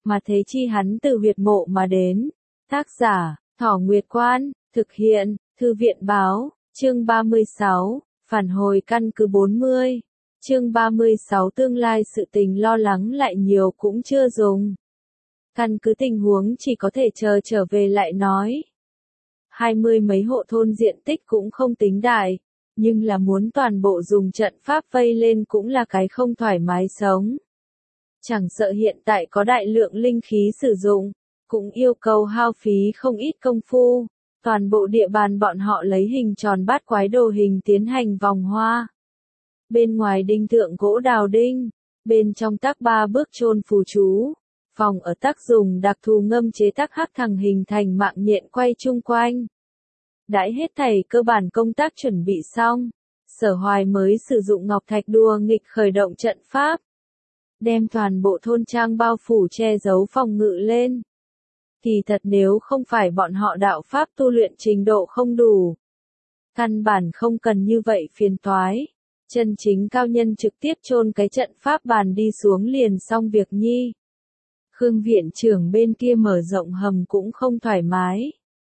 mà thế chi hắn từ huyệt mộ mà đến. Tác giả, Thỏ Nguyệt Quan, thực hiện, Thư viện báo, chương 36, phản hồi căn cứ 40. Chương 36 tương lai sự tình lo lắng lại nhiều cũng chưa dùng. Căn cứ tình huống chỉ có thể chờ trở về lại nói. 20 mấy hộ thôn diện tích cũng không tính đại, nhưng là muốn toàn bộ dùng trận pháp vây lên cũng là cái không thoải mái sống. Chẳng sợ hiện tại có đại lượng linh khí sử dụng, cũng yêu cầu hao phí không ít công phu. Toàn bộ địa bàn bọn họ lấy hình tròn bát quái đồ hình tiến hành vòng hoa. Bên ngoài đinh thượng gỗ đào đinh, bên trong tác 3 bước chôn phù chú. Phòng ở tác dùng đặc thù ngâm chế tác hắc thằng hình thành mạng nhện quay chung quanh. Đãi hết thảy cơ bản công tác chuẩn bị xong, Sở Hoài mới sử dụng ngọc thạch đùa nghịch khởi động trận pháp. Đem toàn bộ thôn trang bao phủ che giấu phòng ngự lên. Kỳ thật nếu không phải bọn họ đạo pháp tu luyện trình độ không đủ, căn bản không cần như vậy phiền toái. Chân chính cao nhân trực tiếp chôn cái trận pháp bàn đi xuống liền xong việc nhi. Khương viện trưởng bên kia mở rộng hầm cũng không thoải mái.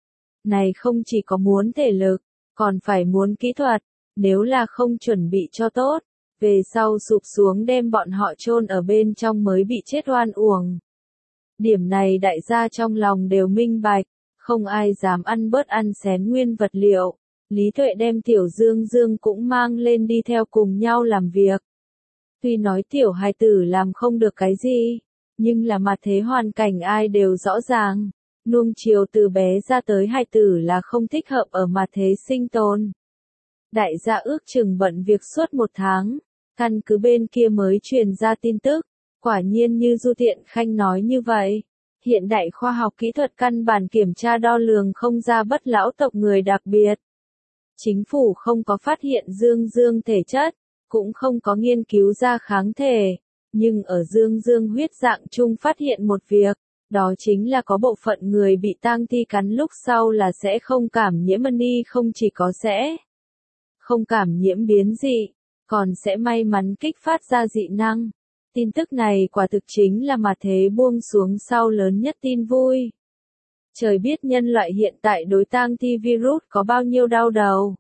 Này không chỉ có muốn thể lực, còn phải muốn kỹ thuật, nếu là không chuẩn bị cho tốt, về sau sụp xuống đem bọn họ chôn ở bên trong mới bị chết oan uổng. Điểm này đại gia trong lòng đều minh bạch, không ai dám ăn bớt ăn xén nguyên vật liệu. Lý Tuệ đem Tiểu Dương Dương cũng mang lên đi theo cùng nhau làm việc. Tuy nói tiểu hài tử làm không được cái gì, nhưng là mặt thế hoàn cảnh ai đều rõ ràng. Nuông chiều từ bé ra tới hài tử là không thích hợp ở mặt thế sinh tồn. Đại gia ước chừng bận việc suốt 1 tháng, căn cứ bên kia mới truyền ra tin tức. Quả nhiên như Du Tiện Khanh nói như vậy, hiện đại khoa học kỹ thuật căn bản kiểm tra đo lường không ra bất lão tộc người đặc biệt. Chính phủ không có phát hiện Dương Dương thể chất, cũng không có nghiên cứu ra kháng thể, nhưng ở Dương Dương huyết dạng chung phát hiện một việc, đó chính là có bộ phận người bị tang thi cắn lúc sau là sẽ không cảm nhiễm ni, không chỉ có sẽ không cảm nhiễm biến dị, còn sẽ may mắn kích phát ra dị năng. Tin tức này quả thực chính là mặt thế buông xuống sau lớn nhất tin vui. Trời biết nhân loại hiện tại đối tang thi virus có bao nhiêu đau đầu.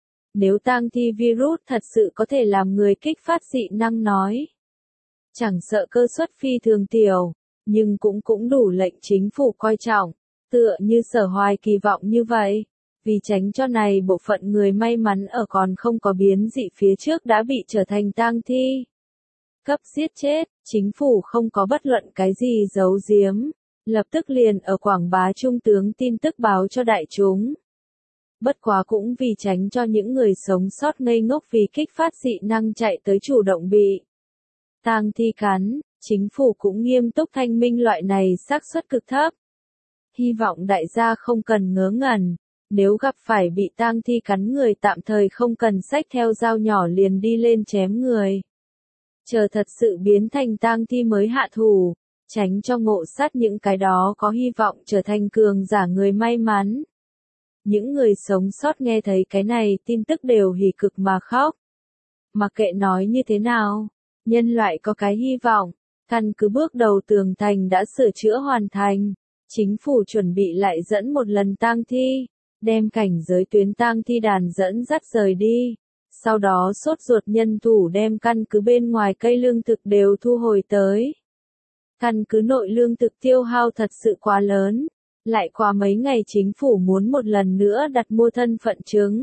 Nếu tang thi virus thật sự có thể làm người kích phát dị năng nói. Chẳng sợ cơ suất phi thường tiểu, nhưng cũng đủ lệnh chính phủ coi trọng, tựa như Sở Hoài kỳ vọng như vậy. Vì tránh cho này bộ phận người may mắn ở còn không có biến dị phía trước đã bị trở thành tang thi. Cấp giết chết, chính phủ không có bất luận cái gì giấu giếm, lập tức liền ở quảng bá trung tướng tin tức báo cho đại chúng. Bất quá cũng vì tránh cho những người sống sót ngây ngốc vì kích phát dị năng chạy tới chủ động bị tang thi cắn, chính phủ cũng nghiêm túc thanh minh loại này xác suất cực thấp. Hy vọng đại gia không cần ngớ ngẩn, nếu gặp phải bị tang thi cắn người tạm thời không cần xách theo dao nhỏ liền đi lên chém người. Chờ thật sự biến thành tang thi mới hạ thủ, tránh cho ngộ sát những cái đó có hy vọng trở thành cường giả người may mắn. Những người sống sót nghe thấy cái này tin tức đều hỉ cực mà khóc. Mặc kệ nói như thế nào, nhân loại có cái hy vọng, căn cứ bước đầu tường thành đã sửa chữa hoàn thành, chính phủ chuẩn bị lại dẫn một lần tang thi, đem cảnh giới tuyến tang thi đàn dẫn dắt rời đi. Sau đó sốt ruột nhân thủ đem căn cứ bên ngoài cây lương thực đều thu hồi tới. Căn cứ nội lương thực tiêu hao thật sự quá lớn, lại qua mấy ngày chính phủ muốn một lần nữa đặt mua thân phận chứng.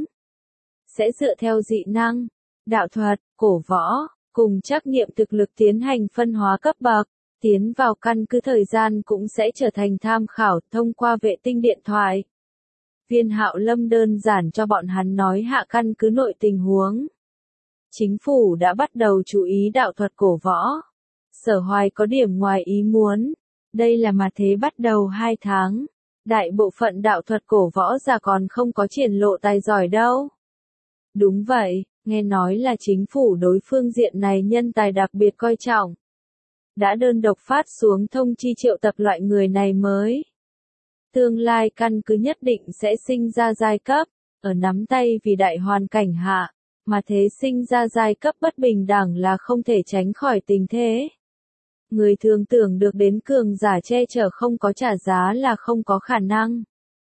Sẽ dựa theo dị năng, đạo thuật, cổ võ, cùng trắc nghiệm thực lực tiến hành phân hóa cấp bậc, tiến vào căn cứ thời gian cũng sẽ trở thành tham khảo thông qua vệ tinh điện thoại. Viên Hạo Lâm đơn giản cho bọn hắn nói hạ căn cứ nội tình huống. Chính phủ đã bắt đầu chú ý đạo thuật cổ võ. Sở Hoài có điểm ngoài ý muốn. Đây là mặt thế bắt đầu 2 tháng. Đại bộ phận đạo thuật cổ võ giả còn không có triển lộ tài giỏi đâu. Đúng vậy, nghe nói là chính phủ đối phương diện này nhân tài đặc biệt coi trọng. Đã đơn độc phát xuống thông chi triệu tập loại người này mới. Tương lai căn cứ nhất định sẽ sinh ra giai cấp, ở nắm tay vì đại hoàn cảnh hạ, mà thế sinh ra giai cấp bất bình đẳng là không thể tránh khỏi tình thế. Người thường tưởng được đến cường giả che chở không có trả giá là không có khả năng.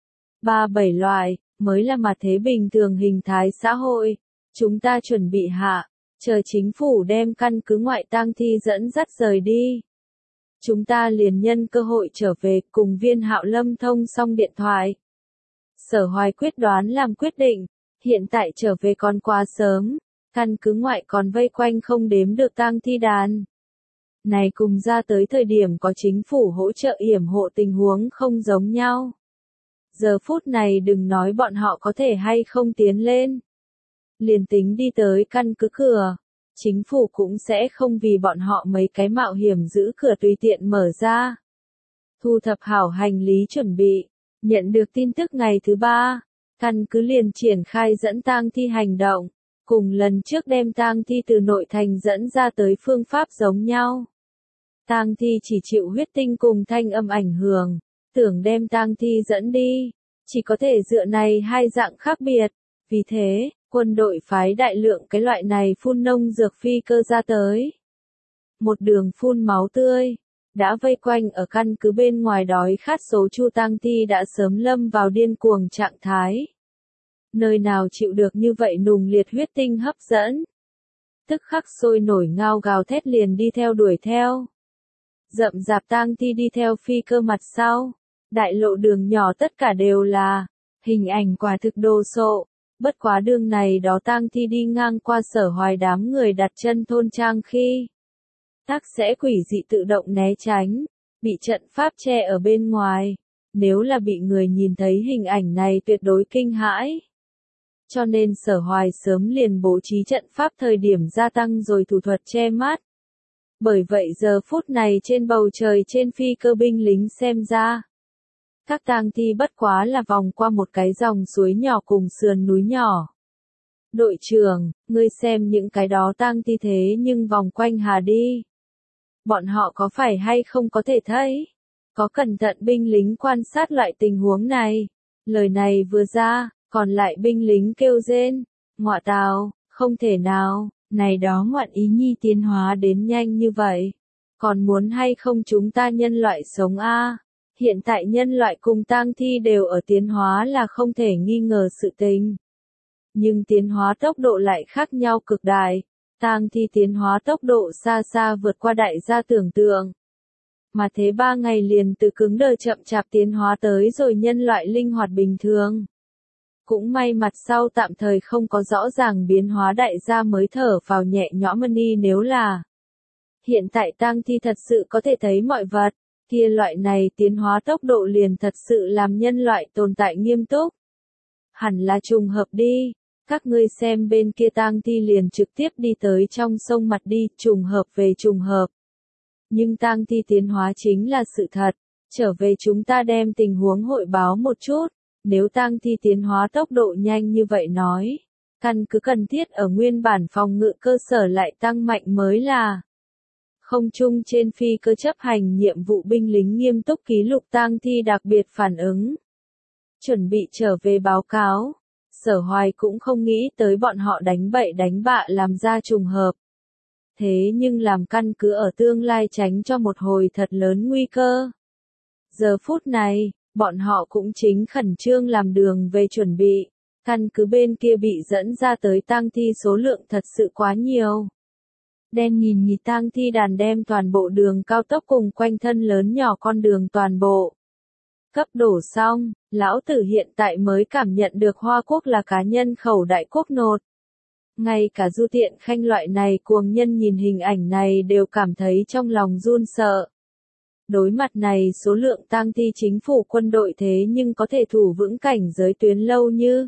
37 loại, mới là mặt thế bình thường hình thái xã hội. Chúng ta chuẩn bị hạ, chờ chính phủ đem căn cứ ngoại tang thi dẫn dắt rời đi. Chúng ta liền nhân cơ hội trở về cùng Viên Hạo Lâm thông xong điện thoại. Sở Hoài quyết đoán làm quyết định, hiện tại trở về còn quá sớm, căn cứ ngoại còn vây quanh không đếm được tang thi đàn. Này cùng ra tới thời điểm có chính phủ hỗ trợ yểm hộ tình huống không giống nhau. Giờ phút này đừng nói bọn họ có thể hay không tiến lên. Liền tính đi tới căn cứ cửa, chính phủ cũng sẽ không vì bọn họ mấy cái mạo hiểm giữ cửa tùy tiện mở ra. Thu thập hảo hành lý chuẩn bị, nhận được tin tức ngày thứ 3, căn cứ liền triển khai dẫn tang thi hành động, cùng lần trước đem tang thi từ nội thành dẫn ra tới phương pháp giống nhau. Tang thi chỉ chịu huyết tinh cùng thanh âm ảnh hưởng, tưởng đem tang thi dẫn đi, chỉ có thể dựa này hai dạng khác biệt, vì thế, quân đội phái đại lượng cái loại này phun nông dược phi cơ ra tới. Một đường phun máu tươi, đã vây quanh ở căn cứ bên ngoài đói khát số chu tang thi đã sớm lâm vào điên cuồng trạng thái. Nơi nào chịu được như vậy nùng liệt huyết tinh hấp dẫn. Tức khắc sôi nổi ngao gào thét liền đi theo đuổi theo. Rậm rạp tang thi đi theo phi cơ mặt sau. Đại lộ đường nhỏ tất cả đều là hình ảnh quả thực đồ sộ. Bất quá đường này đó tang thi đi ngang qua Sở Hoài đám người đặt chân thôn trang khi tắc sẽ quỷ dị tự động né tránh, bị trận pháp che ở bên ngoài. Nếu là bị người nhìn thấy hình ảnh này tuyệt đối kinh hãi. Cho nên Sở Hoài sớm liền bố trí trận pháp thời điểm gia tăng rồi thủ thuật che mắt. Bởi vậy giờ phút này trên bầu trời trên phi cơ binh lính xem ra. Các tang thi bất quá là vòng qua một cái dòng suối nhỏ cùng sườn núi nhỏ. Đội trưởng, ngươi xem những cái đó tang thi thế nhưng vòng quanh hà đi. Bọn họ có phải hay không có thể thấy? Có cẩn thận binh lính quan sát loại tình huống này. Lời này vừa ra, còn lại binh lính kêu rên. Ngọa tào, không thể nào, này đó ngoạn ý nhi tiến hóa đến nhanh như vậy. Còn muốn hay không chúng ta nhân loại sống a? Hiện tại nhân loại cùng tang thi đều ở tiến hóa là không thể nghi ngờ sự tình. Nhưng tiến hóa tốc độ lại khác nhau cực đại. Tang thi tiến hóa tốc độ xa xa vượt qua đại gia tưởng tượng. Mà thế 3 ngày liền từ cứng đờ chậm chạp tiến hóa tới rồi nhân loại linh hoạt bình thường. Cũng may mặt sau tạm thời không có rõ ràng biến hóa đại gia mới thở vào nhẹ nhõm đi nếu là. Hiện tại tang thi thật sự có thể thấy mọi vật, kia loại này tiến hóa tốc độ liền thật sự làm nhân loại tồn tại nghiêm túc. Hẳn là trùng hợp đi. Các ngươi xem bên kia tang thi liền trực tiếp đi tới trong sông mặt đi, trùng hợp về trùng hợp. Nhưng tang thi tiến hóa chính là sự thật, trở về chúng ta đem tình huống hội báo một chút, nếu tang thi tiến hóa tốc độ nhanh như vậy nói, căn cứ cần thiết ở nguyên bản phòng ngự cơ sở lại tăng mạnh mới là. Không chung trên phi cơ chấp hành nhiệm vụ binh lính nghiêm túc ký lục tang thi đặc biệt phản ứng. Chuẩn bị trở về báo cáo. Sở Hoài cũng không nghĩ tới bọn họ đánh bậy đánh bạ làm ra trùng hợp. Thế nhưng làm căn cứ ở tương lai tránh cho một hồi thật lớn nguy cơ. Giờ phút này, bọn họ cũng chính khẩn trương làm đường về chuẩn bị. Căn cứ bên kia bị dẫn ra tới tang thi số lượng thật sự quá nhiều. Đen nghìn nghịt tang thi đàn đem toàn bộ đường cao tốc cùng quanh thân lớn nhỏ con đường toàn bộ. Cấp đổ xong, lão tử hiện tại mới cảm nhận được Hoa Quốc là cá nhân khẩu đại quốc nột. Ngay cả Du Tiện Khanh loại này cuồng nhân nhìn hình ảnh này đều cảm thấy trong lòng run sợ. Đối mặt này số lượng tang thi chính phủ quân đội thế nhưng có thể thủ vững cảnh giới tuyến lâu như.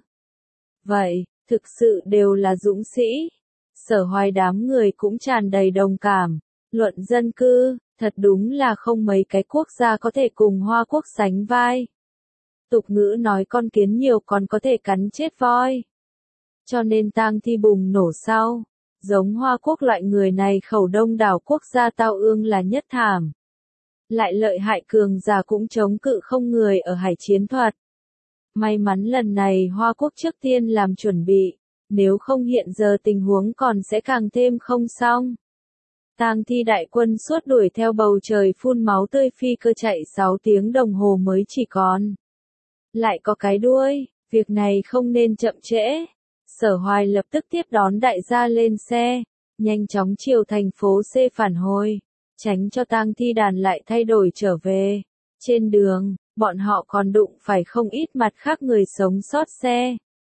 Vậy, thực sự đều là dũng sĩ. Sở Hoài đám người cũng tràn đầy đồng cảm. Luận dân cư, thật đúng là không mấy cái quốc gia có thể cùng Hoa Quốc sánh vai. Tục ngữ nói con kiến nhiều còn có thể cắn chết voi. Cho nên tang thi bùng nổ sau, giống Hoa Quốc loại người này khẩu đông đảo quốc gia tao ương là nhất thảm. Lại lợi hại cường giả cũng chống cự không người ở hải chiến thuật. May mắn lần này Hoa Quốc trước tiên làm chuẩn bị, nếu không hiện giờ tình huống còn sẽ càng thêm không xong. Tang thi đại quân suốt đuổi theo bầu trời phun máu tươi phi cơ chạy 6 tiếng đồng hồ mới chỉ còn lại có cái đuôi, việc này không nên chậm trễ. Sở Hoài lập tức tiếp đón đại gia lên xe, nhanh chóng chiều thành phố C phản hồi, tránh cho tang thi đàn lại thay đổi trở về. Trên đường, bọn họ còn đụng phải không ít mặt khác người sống sót xe.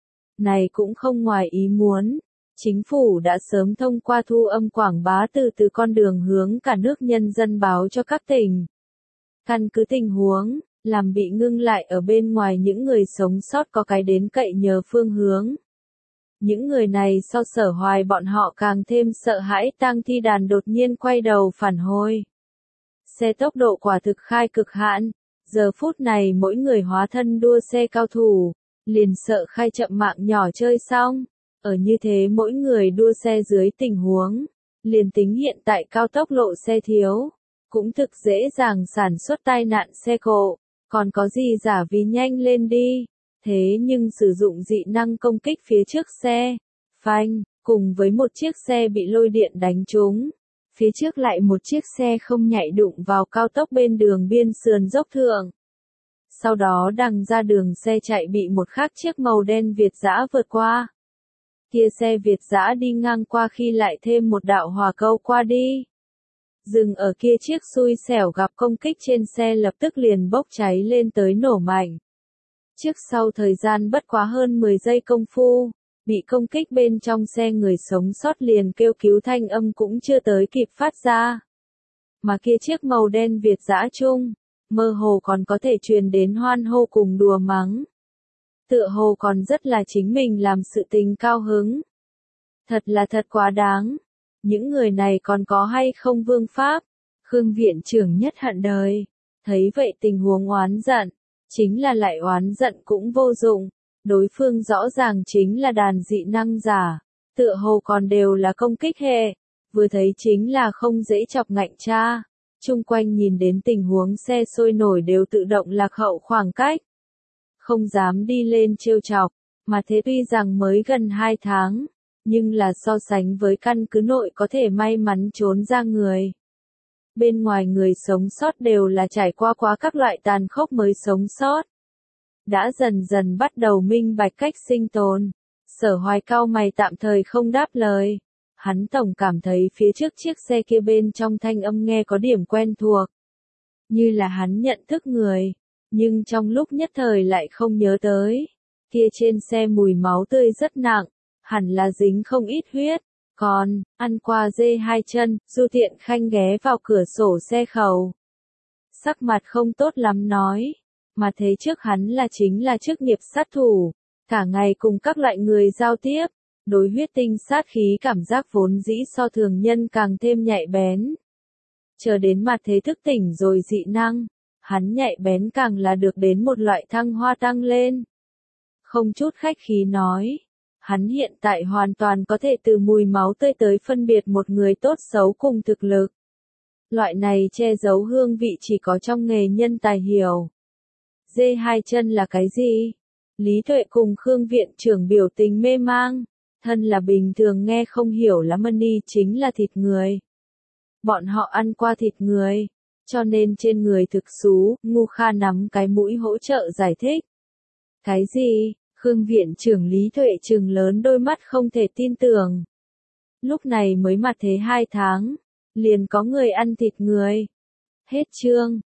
Này cũng không ngoài ý muốn. Chính phủ đã sớm thông qua thu âm quảng bá từ con đường hướng cả nước nhân dân báo cho các tỉnh. Căn cứ tình huống, làm bị ngưng lại ở bên ngoài những người sống sót có cái đến cậy nhờ phương hướng. Những người này so Sở Hoài bọn họ càng thêm sợ hãi tang thi đàn đột nhiên quay đầu phản hồi. Xe tốc độ quả thực khai cực hạn, giờ phút này mỗi người hóa thân đua xe cao thủ, liền sợ khai chậm mạng nhỏ chơi xong. Ở như thế mỗi người đua xe dưới tình huống, liền tính hiện tại cao tốc lộ xe thiếu, cũng thực dễ dàng sản xuất tai nạn xe cộ, còn có gì giả vì nhanh lên đi. Thế nhưng sử dụng dị năng công kích phía trước xe, phanh, cùng với một chiếc xe bị lôi điện đánh trúng. Phía trước lại một chiếc xe không nhạy đụng vào cao tốc bên đường biên sườn dốc thượng. Sau đó đằng ra đường xe chạy bị một khác chiếc màu đen Việt dã vượt qua. Kia xe Việt dã đi ngang qua khi lại thêm một đạo hỏa câu qua đi. Dừng ở kia chiếc xui xẻo gặp công kích trên xe lập tức liền bốc cháy lên tới nổ mạnh. Trước sau thời gian bất quá hơn 10 giây công phu, bị công kích bên trong xe người sống sót liền kêu cứu thanh âm cũng chưa tới kịp phát ra. Mà kia chiếc màu đen Việt dã chung, mơ hồ còn có thể truyền đến hoan hô cùng đùa mắng. Tựa hồ còn rất là chính mình làm sự tình cao hứng. Thật là thật quá đáng. Những người này còn có hay không vương pháp? Khương viện trưởng nhất hận đời. Thấy vậy tình huống oán giận. Chính là lại oán giận cũng vô dụng. Đối phương rõ ràng chính là đàn dị năng giả. Tựa hồ còn đều là công kích hệ. Vừa thấy chính là không dễ chọc ngạnh cha. Chung quanh nhìn đến tình huống xe sôi nổi đều tự động lạc hậu khoảng cách. Không dám đi lên trêu chọc, mà thế tuy rằng mới gần 2 tháng, nhưng là so sánh với căn cứ nội có thể may mắn trốn ra người. Bên ngoài người sống sót đều là trải qua quá các loại tàn khốc mới sống sót. Đã dần dần bắt đầu minh bạch cách sinh tồn. Sở Hoài cau mày tạm thời không đáp lời. Hắn tổng cảm thấy phía trước chiếc xe kia bên trong thanh âm nghe có điểm quen thuộc. Như là hắn nhận thức người. Nhưng trong lúc nhất thời lại không nhớ tới. Kia trên xe mùi máu tươi rất nặng, hẳn là dính không ít huyết. Còn, ăn qua dê hai chân, Du Tiện Khanh ghé vào cửa sổ xe khẩu. Sắc mặt không tốt lắm nói, mà thế trước hắn là chính là chức nghiệp sát thủ, cả ngày cùng các loại người giao tiếp, đối huyết tinh sát khí cảm giác vốn dĩ so thường nhân càng thêm nhạy bén. Chờ đến mặt thế thức tỉnh rồi dị năng. Hắn nhạy bén càng là được đến một loại thăng hoa tăng lên. Không chút khách khí nói. Hắn hiện tại hoàn toàn có thể từ mùi máu tươi tới phân biệt một người tốt xấu cùng thực lực. Loại này che giấu hương vị chỉ có trong nghề nhân tài hiểu. Dê hai chân là cái gì? Lý Tuệ cùng Khương viện trưởng biểu tình mê mang. Thân là bình thường nghe không hiểu lắm money chính là thịt người. Bọn họ ăn qua thịt người. Cho nên trên người thực xú, Ngu Kha nắm cái mũi hỗ trợ giải thích. Cái gì? Khương viện trưởng Lý Tuệ trừng lớn đôi mắt không thể tin tưởng. Lúc này mới mặt thế 2 tháng, liền có người ăn thịt người. Hết chương.